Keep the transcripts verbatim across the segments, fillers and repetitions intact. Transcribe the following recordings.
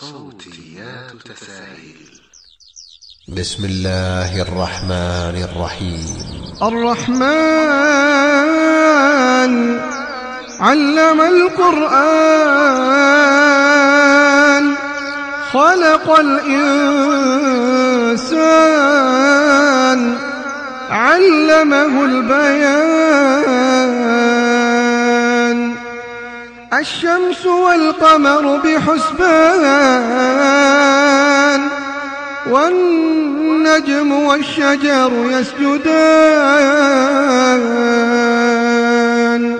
صوتيات تساهيل. بسم الله الرحمن الرحيم. الرحمن علم القرآن، خلق الإنسان، علمه البيان. الشمس والقمر بحسبان، والنجم والشجر يسجدان.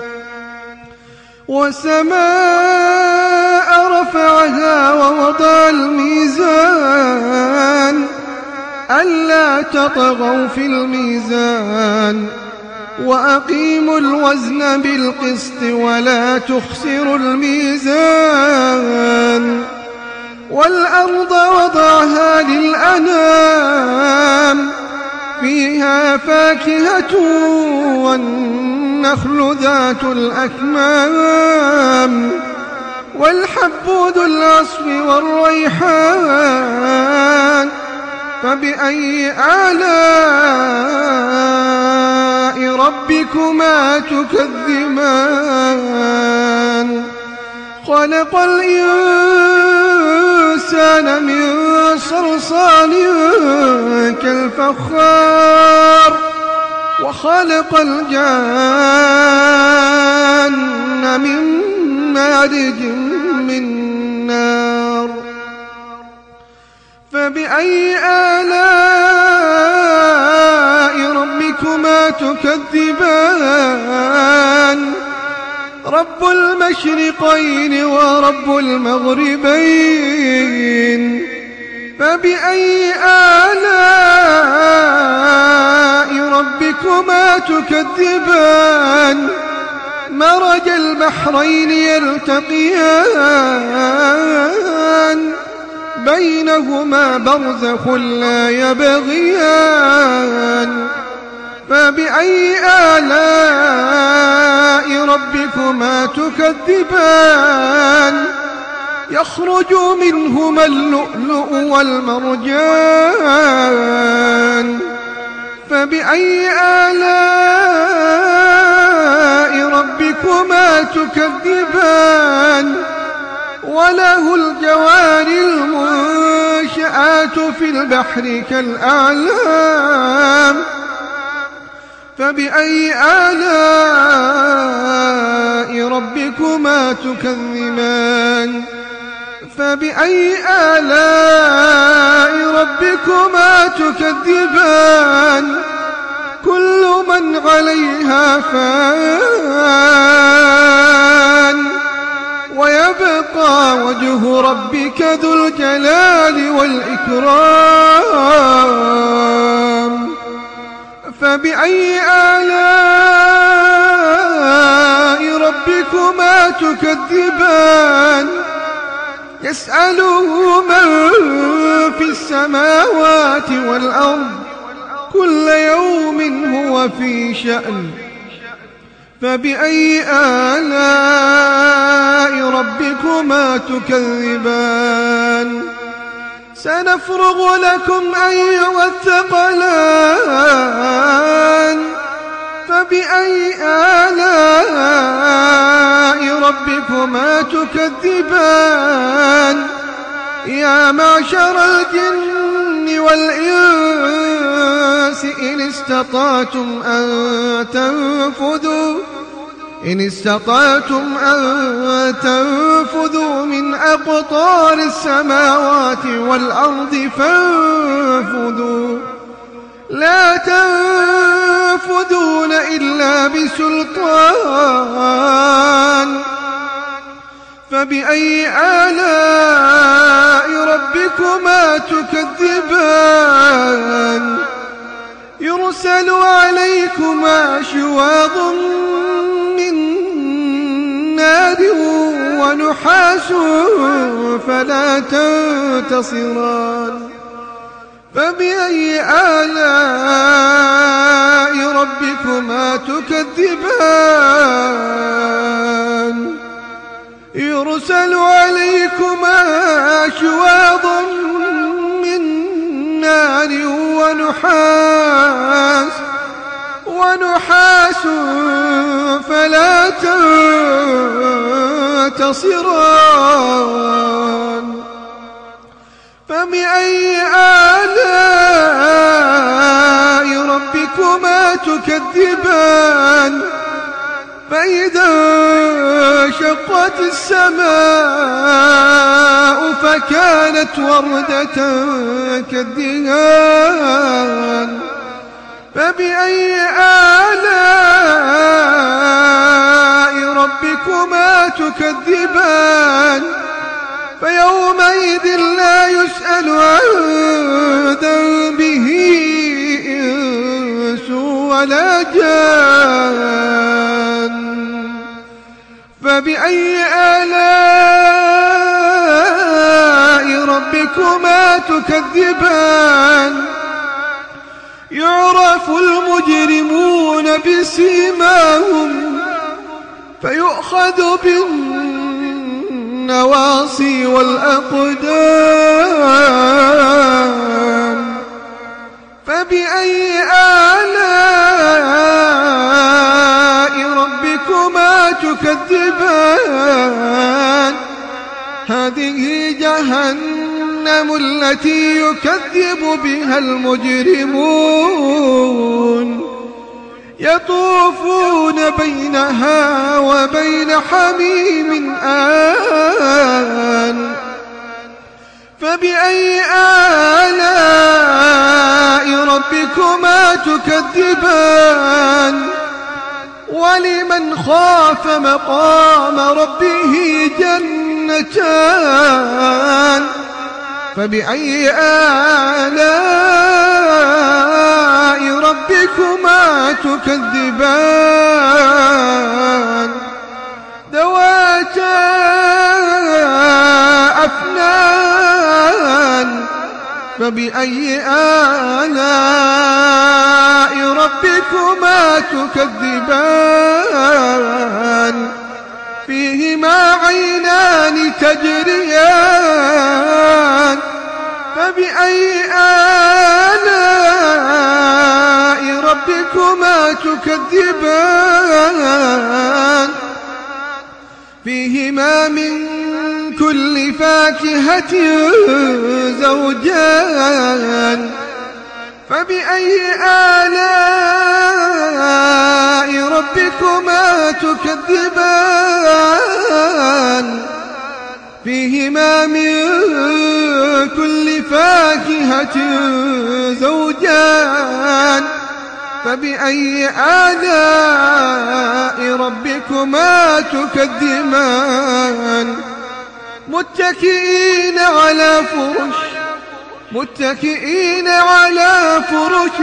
والسماء رفعها ووضع الميزان، ألا تطغوا في الميزان، وأقيموا الوزن بالقسط ولا تخسروا الميزان. والأرض وضعها للأنام، فيها فاكهة والنخل ذات الأكمام، والحب ذو العصف والريحان. فبأي آلاء ربكما تكذبان؟ خلق الإنسان من صلصال كالفخار، وخلق الجان من مارج من نار. فبأي آلاء ربكما تكذبان؟ رب المشرقين ورب المغربين. فبأي آلاء ربكما تكذبان؟ مرج البحرين يلتقيان، بينهما برزخ لا يبغيان. فبأي آلاء ربكما تكذبان؟ يخرج منهما اللؤلؤ والمرجان. فبأي آلاء ربكما تكذبان؟ وله الجوار المنشآت في البحر كالأعلام. فبأي آلاء ربكما تكذبان؟ فبأي آلاء ربكما تكذبان؟ كل من عليها فان، ويبقى وجه ربك ذو الجلال والإكرام. فبأي آلاء ربكما تكذبان؟ يسأله من في السماوات والأرض، كل يوم هو في شأن. فبأي آلاء ربكما تكذبان؟ سنفرغ لكم أيها الثقلان. فبأي آلاء ربكما تكذبان؟ يا معشر الجن والإنس إن استطعتم أن تنفذوا إن استطعتم أن تنفذوا من أقطار السماوات والأرض فانفذوا، لا تنفذون إلا بسلطان. فبأي آلاء ربكما تكذبان؟ يرسل عليكما شواظ من نار ونحاس فلا تنتصران. فبأي آلاء ربكما تكذبان؟ يرسل عليكما شواظ ونحاس ونحاس فلا تنتصران فبأي آلاء ربكما تكذبان فإذا انشقت السماء فكانت وردة كالدهان فبأي آلاء ربكما تكذبان فيومئذ لا يسأل عن ذنبه إنس ولا جان فبأي آلاء ربكما تكذبان يعرف المجرمون بسيماهم فيؤخذ بالنواصي والأقدام فبأي آلاء ربكما تكذبان هذه جهنم التي يكذب بها المجرمون يطوفون بينها وبين حميم آن فبأي آلاء ربكما تكذبان ولمن خاف مقام ربه جنتان فبأي آلاء ربكما تكذبان ذواتا أفنان فبأي آلاء ربكما تكذبان فيهما عينان تجريان فبأي آلاء ربكما تكذبان فيهما من كل فاكهة زوجان فبأي آلاء ربكما تكذبان فيهما من كل فاكهة زوجان فبأي آلاء ربكما تكذبان متكئين على فرش متكئين على فرش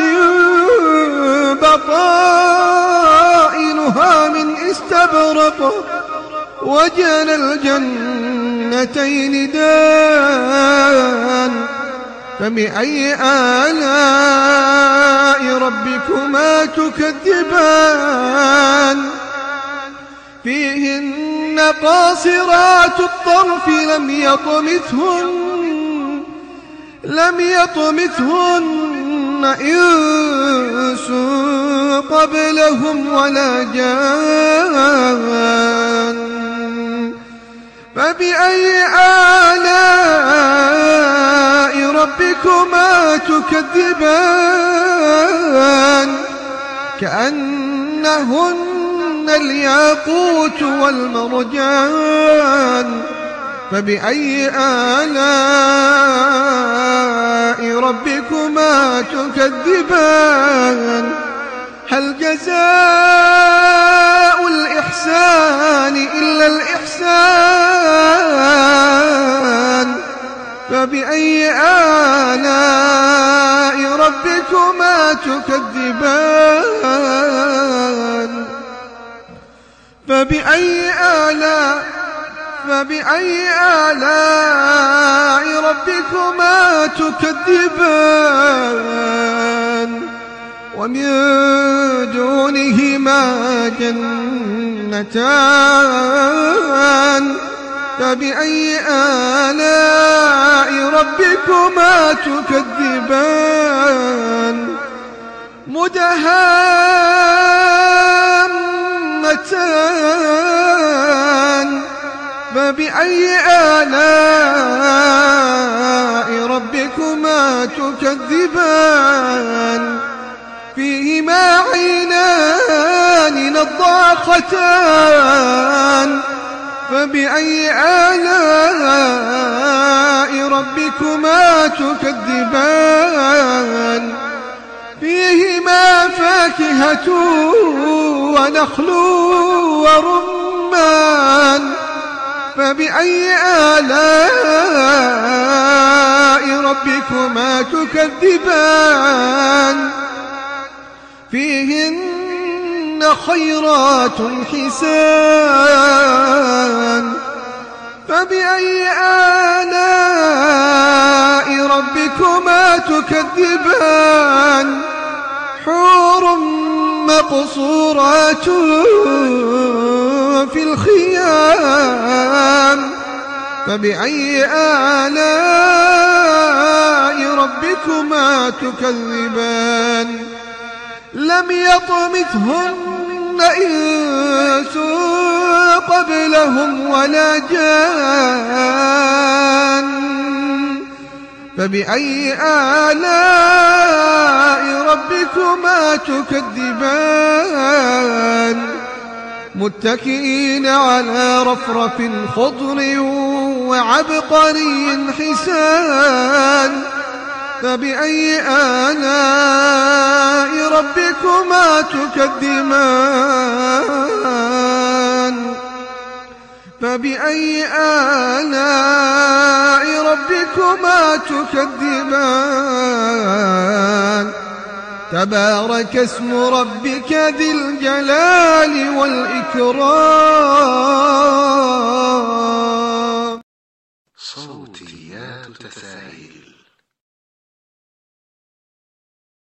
بطائنها من استبرق وجنى الجنتين دان فبأي آلاء ربكما تكذبان فيهن قاصرات الطرف لم يطمثهن لم يطمثهن إنس قبلهم ولا جان فبأي آلاء ربكما تكذبان كأنهن الياقوت والمرجان فبأي آلاء ربكما تكذبان هل جزاء الإحسان إلا الإحسان فبأي آلاء ربكما تكذبان فبأي آلاء فبأي آلاء ربكما تكذبان ومن دونهما جنتان فبأي آلاء ربكما تكذبان مدهامتان فبأي آلاء ربكما تكذبان فيهما عينان نضاختان فبأي آلاء ربكما تكذبان فيهما فاكهة ونخل ورمان فبأي آلاء ربكما تكذبان فيهن خيرات حسان فبأي آلاء ربكما تكذبان حور مقصورات في الخيام فبأي آلاء ربكما تكذبان لم يطمثهن إنس قبلهم ولا جان فبأي آلاء ربكما تكذبان متكئين على رفرف خضر وعبقري حسان فبأي آلاء ربكما تكذبان فبأي آلاء ربكما تكذبان تبارك اسم ربك ذي الجلال والإكرام. صوتيات تفاعيل.